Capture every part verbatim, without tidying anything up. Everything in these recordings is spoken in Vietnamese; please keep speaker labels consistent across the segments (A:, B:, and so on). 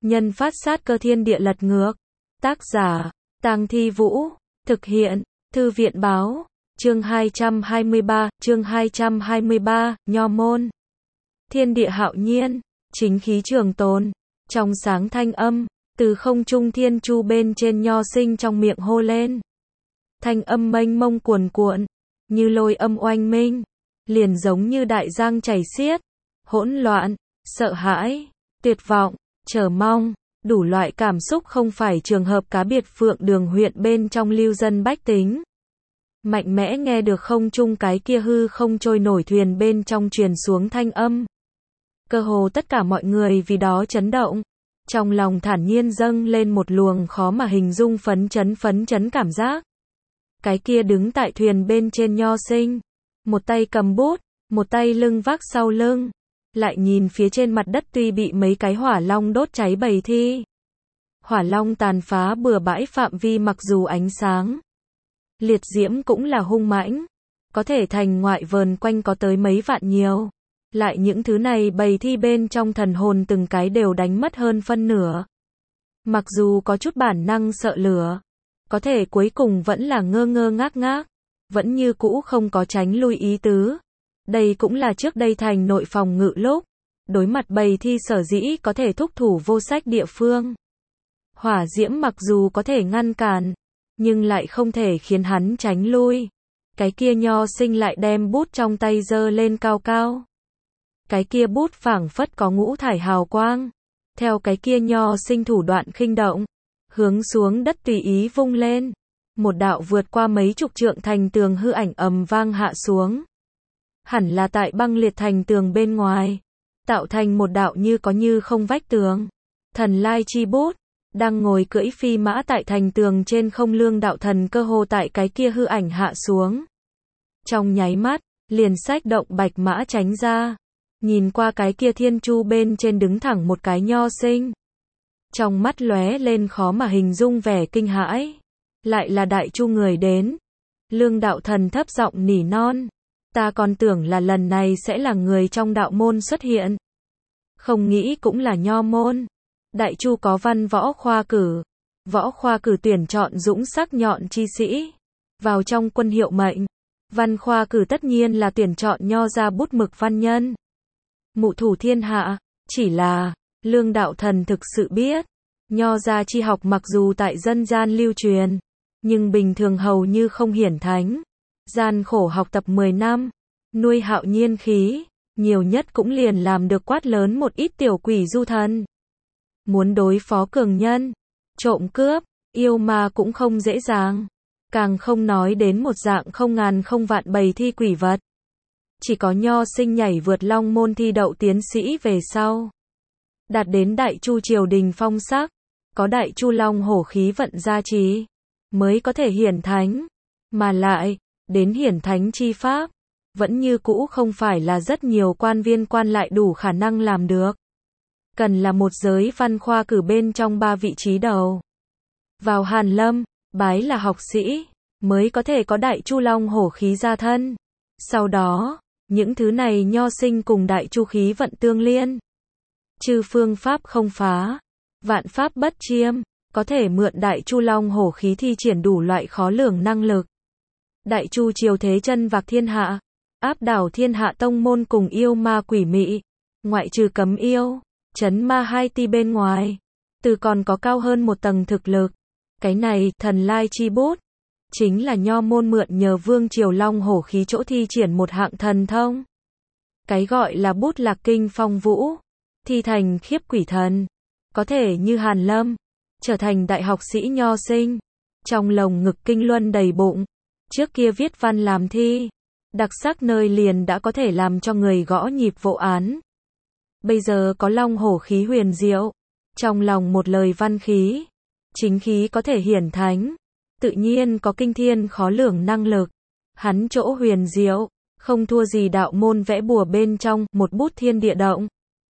A: Nhân phát sát cơ thiên địa lật ngược. Tác giả, Tang Thi Vũ. Thực hiện, Thư viện báo. Chương hai trăm hai mươi ba, chương hai trăm hai mươi ba, Nho môn. Thiên địa hạo nhiên, chính khí trường tồn, trong sáng thanh âm, từ không trung thiên chu bên trên nho sinh trong miệng hô lên. Thanh âm mênh mông cuồn cuộn, như lôi âm oanh minh, liền giống như đại giang chảy xiết, hỗn loạn, sợ hãi, tuyệt vọng, chờ mong, đủ loại cảm xúc không phải trường hợp cá biệt Phượng Đường huyện bên trong lưu dân bách tính. Mạnh mẽ nghe được không trung cái kia hư không trôi nổi thuyền bên trong truyền xuống thanh âm. Cơ hồ tất cả mọi người vì đó chấn động, trong lòng thản nhiên dâng lên một luồng khó mà hình dung phấn chấn phấn chấn cảm giác. Cái kia đứng tại thuyền bên trên nho sinh, một tay cầm bút, một tay lưng vác sau lưng, lại nhìn phía trên mặt đất tuy bị mấy cái hỏa long đốt cháy bầy thi. Hỏa long tàn phá bừa bãi phạm vi mặc dù ánh sáng liệt diễm cũng là hung mãnh, có thể thành ngoại vờn quanh có tới mấy vạn nhiều. Lại những thứ này bầy thi bên trong thần hồn từng cái đều đánh mất hơn phân nửa. Mặc dù có chút bản năng sợ lửa, có thể cuối cùng vẫn là ngơ ngơ ngác ngác, vẫn như cũ không có tránh lui ý tứ. Đây cũng là trước đây thành nội phòng ngự lúc, đối mặt bầy thi sở dĩ có thể thúc thủ vô sách địa phương. Hỏa diễm mặc dù có thể ngăn cản, nhưng lại không thể khiến hắn tránh lui. Cái kia nho sinh lại đem bút trong tay giơ lên cao cao. Cái kia bút phảng phất có ngũ thải hào quang, theo cái kia nho sinh thủ đoạn khinh động, hướng xuống đất tùy ý vung lên. Một đạo vượt qua mấy chục trượng thành tường hư ảnh ầm vang hạ xuống. Hẳn là tại băng liệt thành tường bên ngoài, tạo thành một đạo như có như không vách tường. Thần lai chi bút, đang ngồi cưỡi phi mã tại thành tường trên không lương đạo thần cơ hồ tại cái kia hư ảnh hạ xuống. Trong nháy mắt, liền sách động bạch mã tránh ra. Nhìn qua cái kia thiên chu bên trên đứng thẳng một cái nho sinh. Trong mắt lóe lên khó mà hình dung vẻ kinh hãi. Lại là đại chu người đến. Lương đạo thần thấp giọng nỉ non. Ta còn tưởng là lần này sẽ là người trong đạo môn xuất hiện. Không nghĩ cũng là nho môn. Đại chu có văn võ khoa cử. Võ khoa cử tuyển chọn dũng sắc nhọn chi sĩ. Vào trong quân hiệu mệnh. Văn khoa cử tất nhiên là tuyển chọn nho ra bút mực văn nhân. Mụ thủ thiên hạ, chỉ là, lương đạo thần thực sự biết, nho gia chi học mặc dù tại dân gian lưu truyền, nhưng bình thường hầu như không hiển thánh, gian khổ học tập mười năm, nuôi hạo nhiên khí, nhiều nhất cũng liền làm được quát lớn một ít tiểu quỷ du thần. Muốn đối phó cường nhân, trộm cướp, yêu ma cũng không dễ dàng, càng không nói đến một dạng không ngàn không vạn bầy thi quỷ vật. Chỉ có nho sinh nhảy vượt long môn thi đậu tiến sĩ về sau, đạt đến đại chu triều đình phong sắc, có đại chu long hổ khí vận gia trì, mới có thể hiển thánh, mà lại, đến hiển thánh chi pháp, vẫn như cũ không phải là rất nhiều quan viên quan lại đủ khả năng làm được. Cần là một giới văn khoa cử bên trong ba vị trí đầu. Vào Hàn Lâm, bái là học sĩ, mới có thể có đại chu long hổ khí gia thân. Sau đó, những thứ này nho sinh cùng đại chu khí vận tương liên. Chư phương pháp không phá, vạn pháp bất chiêm, có thể mượn đại chu long hổ khí thi triển đủ loại khó lường năng lực. Đại chu triều thế chân vạc thiên hạ, áp đảo thiên hạ tông môn cùng yêu ma quỷ mị, ngoại trừ cấm yêu, trấn ma hai ti bên ngoài, từ còn có cao hơn một tầng thực lực. Cái này, thần lai chi bút, chính là nho môn mượn nhờ vương triều long hổ khí chỗ thi triển một hạng thần thông. Cái gọi là bút lạc kinh phong vũ, thi thành khiếp quỷ thần, có thể như Hàn Lâm, trở thành đại học sĩ nho sinh, trong lồng ngực kinh luân đầy bụng, trước kia viết văn làm thi, đặc sắc nơi liền đã có thể làm cho người gõ nhịp vô án. Bây giờ có long hổ khí huyền diệu, trong lòng một lời văn khí, chính khí có thể hiển thánh. Tự nhiên có kinh thiên khó lường năng lực. Hắn chỗ huyền diệu, không thua gì đạo môn vẽ bùa bên trong, một bút thiên địa động,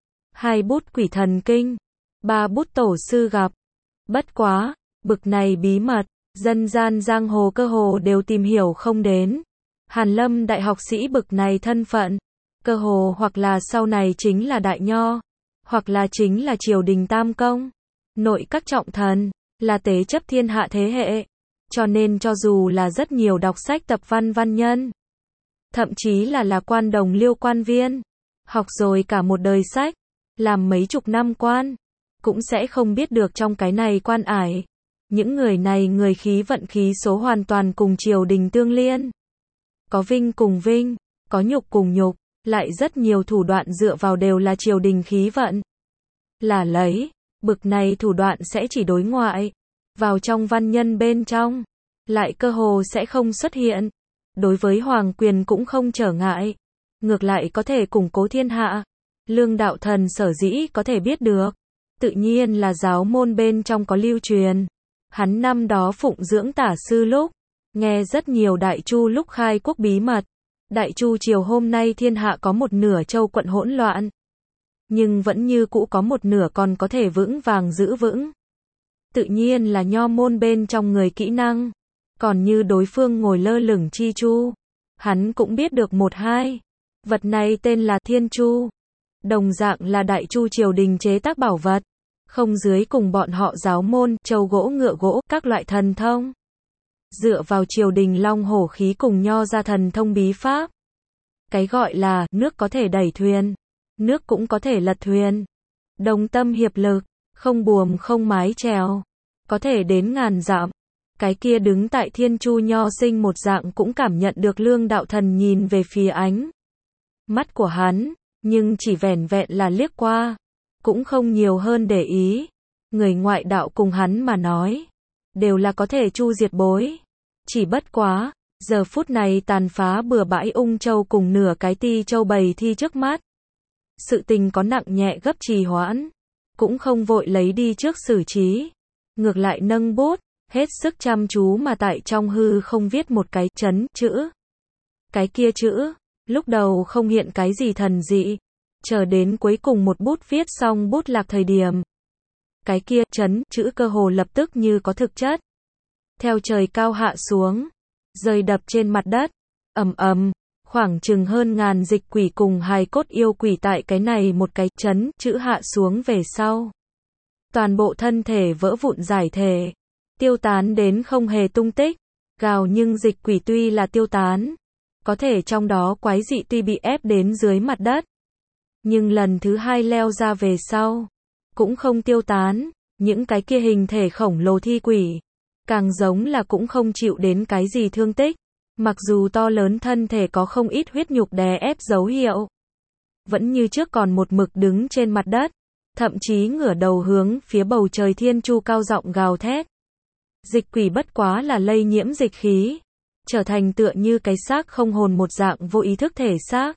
A: hai bút quỷ thần kinh, ba bút tổ sư gặp. Bất quá, bực này bí mật, dân gian giang hồ cơ hồ đều tìm hiểu không đến. Hàn Lâm đại học sĩ bực này thân phận, cơ hồ hoặc là sau này chính là đại nho, hoặc là chính là triều đình tam công. nội các trọng thần, là tế chấp thiên hạ thế hệ. Cho nên cho dù là rất nhiều đọc sách tập văn văn nhân, thậm chí là là quan đồng liêu quan viên, học rồi cả một đời sách, làm mấy chục năm quan, cũng sẽ không biết được trong cái này quan ải. Những người này người khí vận khí số hoàn toàn cùng triều đình tương liên. Có vinh cùng vinh, có nhục cùng nhục, lại rất nhiều thủ đoạn dựa vào đều là triều đình khí vận. Là lấy, bực này thủ đoạn sẽ chỉ đối ngoại, vào trong văn nhân bên trong, lại cơ hồ sẽ không xuất hiện. Đối với hoàng quyền cũng không trở ngại, ngược lại có thể củng cố thiên hạ. Lương Đạo Thần sở dĩ có thể biết được, tự nhiên là giáo môn bên trong có lưu truyền. Hắn năm đó phụng dưỡng tả sư lúc, nghe rất nhiều đại chu lúc khai quốc bí mật. Đại chu triều hôm nay thiên hạ có một nửa châu quận hỗn loạn, nhưng vẫn như cũ có một nửa còn có thể vững vàng giữ vững. Tự nhiên là nho môn bên trong người kỹ năng, còn như đối phương ngồi lơ lửng chi chu, hắn cũng biết được một hai. Vật này tên là thiên chu, đồng dạng là đại chu triều đình chế tác bảo vật, không dưới cùng bọn họ giáo môn, châu gỗ ngựa gỗ, các loại thần thông. Dựa vào triều đình long hổ khí cùng nho ra thần thông bí pháp. Cái gọi là, nước có thể đẩy thuyền, nước cũng có thể lật thuyền. Đồng tâm hiệp lực, không buồm không mái chèo, có thể đến ngàn dặm. Cái kia đứng tại thiên chu nho sinh một dạng cũng cảm nhận được Lương Đạo Thần nhìn về phía ánh mắt của hắn, nhưng chỉ vẻn vẹn là liếc qua, cũng không nhiều hơn để ý. Người ngoại đạo cùng hắn mà nói, đều là có thể chu diệt bối. Chỉ bất quá, giờ phút này tàn phá bừa bãi Ung Châu cùng nửa cái Ti Châu bầy thi trước mắt. Sự tình có nặng nhẹ gấp trì hoãn, cũng không vội lấy đi trước xử trí. Ngược lại nâng bút, hết sức chăm chú mà tại trong hư không viết một cái chấn chữ. Cái kia chữ, lúc đầu không hiện cái gì thần dị, chờ đến cuối cùng một bút viết xong bút lạc thời điểm. Cái kia chấn chữ cơ hồ lập tức như có thực chất. Theo trời cao hạ xuống, rơi đập trên mặt đất, ầm ầm, khoảng chừng hơn ngàn dịch quỷ cùng hài cốt yêu quỷ tại cái này một cái chấn chữ hạ xuống về sau. Toàn bộ thân thể vỡ vụn giải thể, tiêu tán đến không hề tung tích, gào nhưng dịch quỷ tuy là tiêu tán, có thể trong đó quái dị tuy bị ép đến dưới mặt đất, nhưng lần thứ hai leo ra về sau, cũng không tiêu tán, những cái kia hình thể khổng lồ thi quỷ, càng giống là cũng không chịu đến cái gì thương tích, mặc dù to lớn thân thể có không ít huyết nhục đè ép dấu hiệu, vẫn như trước còn một mực đứng trên mặt đất, thậm chí ngửa đầu hướng phía bầu trời thiên chu cao giọng gào thét. Dịch quỷ bất quá là lây nhiễm dịch khí, trở thành tựa như cái xác không hồn một dạng vô ý thức thể xác.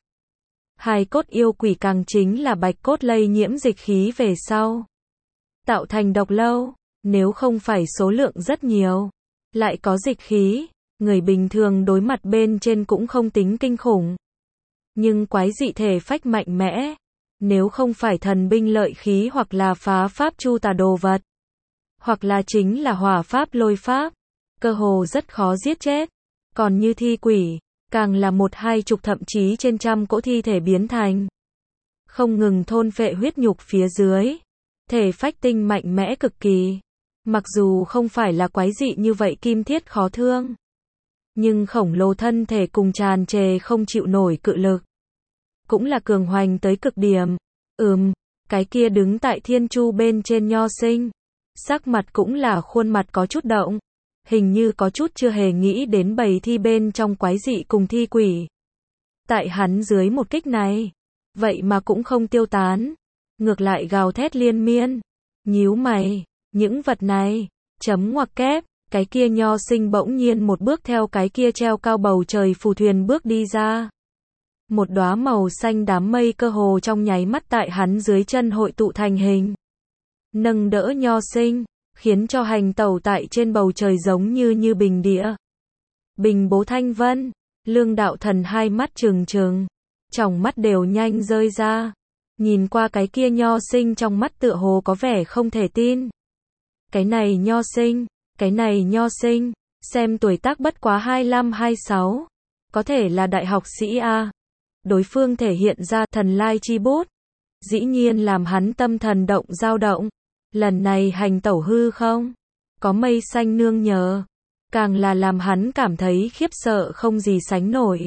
A: Hài cốt yêu quỷ càng chính là bạch cốt lây nhiễm dịch khí về sau, tạo thành độc lâu, nếu không phải số lượng rất nhiều, lại có dịch khí, người bình thường đối mặt bên trên cũng không tính kinh khủng. Nhưng quái dị thể phách mạnh mẽ, nếu không phải thần binh lợi khí hoặc là phá pháp chu tà đồ vật, hoặc là chính là hỏa pháp lôi pháp, cơ hồ rất khó giết chết. Còn như thi quỷ, càng là một hai chục thậm chí trên trăm cỗ thi thể biến thành, không ngừng thôn phệ huyết nhục phía dưới, thể phách tinh mạnh mẽ cực kỳ. Mặc dù không phải là quái dị như vậy kim thiết khó thương, nhưng khổng lồ thân thể cùng tràn trề không chịu nổi cự lực, cũng là cường hoành tới cực điểm. Ừm, cái kia đứng tại thiên chu bên trên nho sinh, sắc mặt cũng là khuôn mặt có chút động, hình như có chút chưa hề nghĩ đến bầy thi bên trong quái dị cùng thi quỷ. Tại hắn dưới một kích này, vậy mà cũng không tiêu tán, ngược lại gào thét liên miên, nhíu mày, những vật này, chấm ngoặc kép, cái kia nho sinh bỗng nhiên một bước theo cái kia treo cao bầu trời phù thuyền bước đi ra. Một đóa màu xanh đám mây cơ hồ trong nháy mắt tại hắn dưới chân hội tụ thành hình, nâng đỡ nho sinh, khiến cho hành tẩu tại trên bầu trời giống như như bình địa. Bình bố thanh vân, Lương Đạo Thần hai mắt trừng trừng, tròng mắt đều nhanh rơi ra, nhìn qua cái kia nho sinh trong mắt tựa hồ có vẻ không thể tin. Cái này nho sinh, cái này nho sinh, xem tuổi tác bất quá hai lăm hai sáu, có thể là đại học sĩ a. Đối phương thể hiện ra thần lai chi bút, dĩ nhiên làm hắn tâm thần động dao động, Lần này hành tẩu hư không? Có mây xanh nương nhờ. Càng là làm hắn cảm thấy khiếp sợ không gì sánh nổi.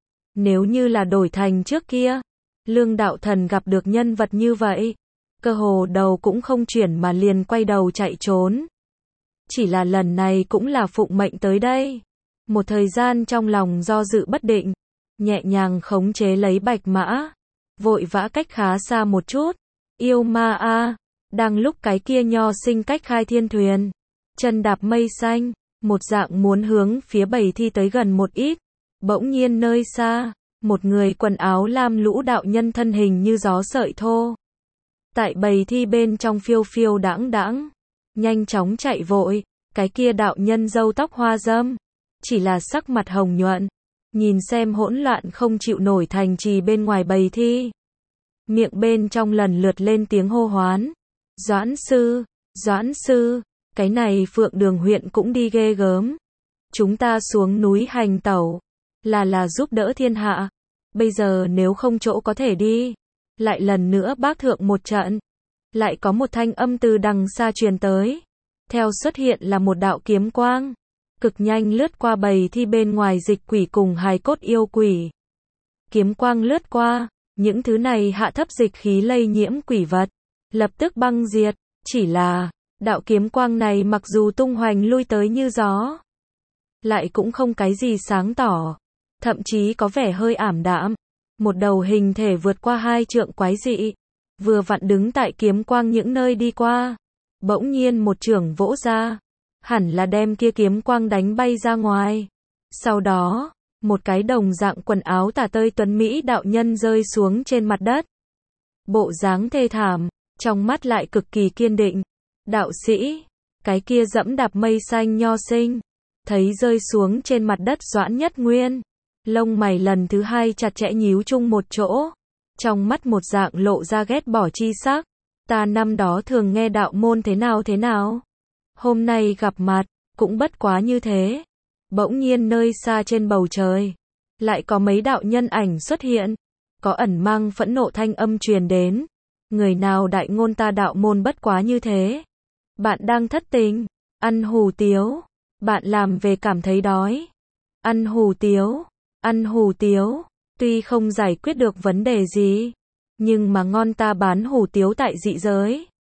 A: Nếu như là đổi thành trước kia, Lương đạo thần gặp được nhân vật như vậy, cơ hồ đầu cũng không chuyển mà liền quay đầu chạy trốn. Chỉ là lần này cũng là phụng mệnh tới đây. Một thời gian trong lòng do dự bất định, nhẹ nhàng khống chế lấy bạch mã, vội vã cách khá xa một chút. Yêu ma a, đang lúc cái kia nho sinh cách khai thiên thuyền, chân đạp mây xanh, một dạng muốn hướng phía bầy thi tới gần một ít. Bỗng nhiên nơi xa, một người quần áo lam lũ đạo nhân thân hình như gió sợi thô. Tại bầy thi bên trong phiêu phiêu đãng đãng, nhanh chóng chạy vội, cái kia đạo nhân râu tóc hoa râm, chỉ là sắc mặt hồng nhuận, nhìn xem hỗn loạn không chịu nổi thành trì bên ngoài bầy thi. Miệng bên trong lần lượt lên tiếng hô hoán. Doãn sư, Doãn sư, cái này Phượng Đường huyện cũng đi ghê gớm. Chúng ta xuống núi hành tẩu, là là giúp đỡ thiên hạ. Bây giờ nếu không chỗ có thể đi, lại lần nữa bác thượng một trận. Lại có một thanh âm từ đằng xa truyền tới. Theo xuất hiện là một đạo kiếm quang, cực nhanh lướt qua bầy thi bên ngoài dịch quỷ cùng hài cốt yêu quỷ. Kiếm quang lướt qua, những thứ này hạ thấp dịch khí lây nhiễm quỷ vật, lập tức băng diệt. Chỉ là, đạo kiếm quang này mặc dù tung hoành lui tới như gió, lại cũng không cái gì sáng tỏ, thậm chí có vẻ hơi ảm đạm. Một đầu hình thể vượt qua hai trượng quái dị, vừa vặn đứng tại kiếm quang những nơi đi qua. Bỗng nhiên một chưởng vỗ ra, hẳn là đem kia kiếm quang đánh bay ra ngoài. Sau đó, một cái đồng dạng quần áo tả tơi tuấn Mỹ đạo nhân rơi xuống trên mặt đất. Bộ dáng thê thảm, trong mắt lại cực kỳ kiên định. Đạo sĩ, cái kia dẫm đạp mây xanh nho sinh, thấy rơi xuống trên mặt đất Doãn Nhất Nguyên, lông mày lần thứ hai chặt chẽ nhíu chung một chỗ, trong mắt một dạng lộ ra ghét bỏ chi sắc. Ta năm đó thường nghe đạo môn thế nào thế nào, hôm nay gặp mặt, cũng bất quá như thế. Bỗng nhiên nơi xa trên bầu trời, lại có mấy đạo nhân ảnh xuất hiện, có ẩn mang phẫn nộ thanh âm truyền đến. Người nào đại ngôn ta đạo môn bất quá như thế? Bạn đang thất tình, ăn hủ tiếu, bạn làm về cảm thấy đói, ăn hủ tiếu, ăn hủ tiếu, tuy không giải quyết được vấn đề gì, nhưng mà ngon ta bán hủ tiếu tại dị giới.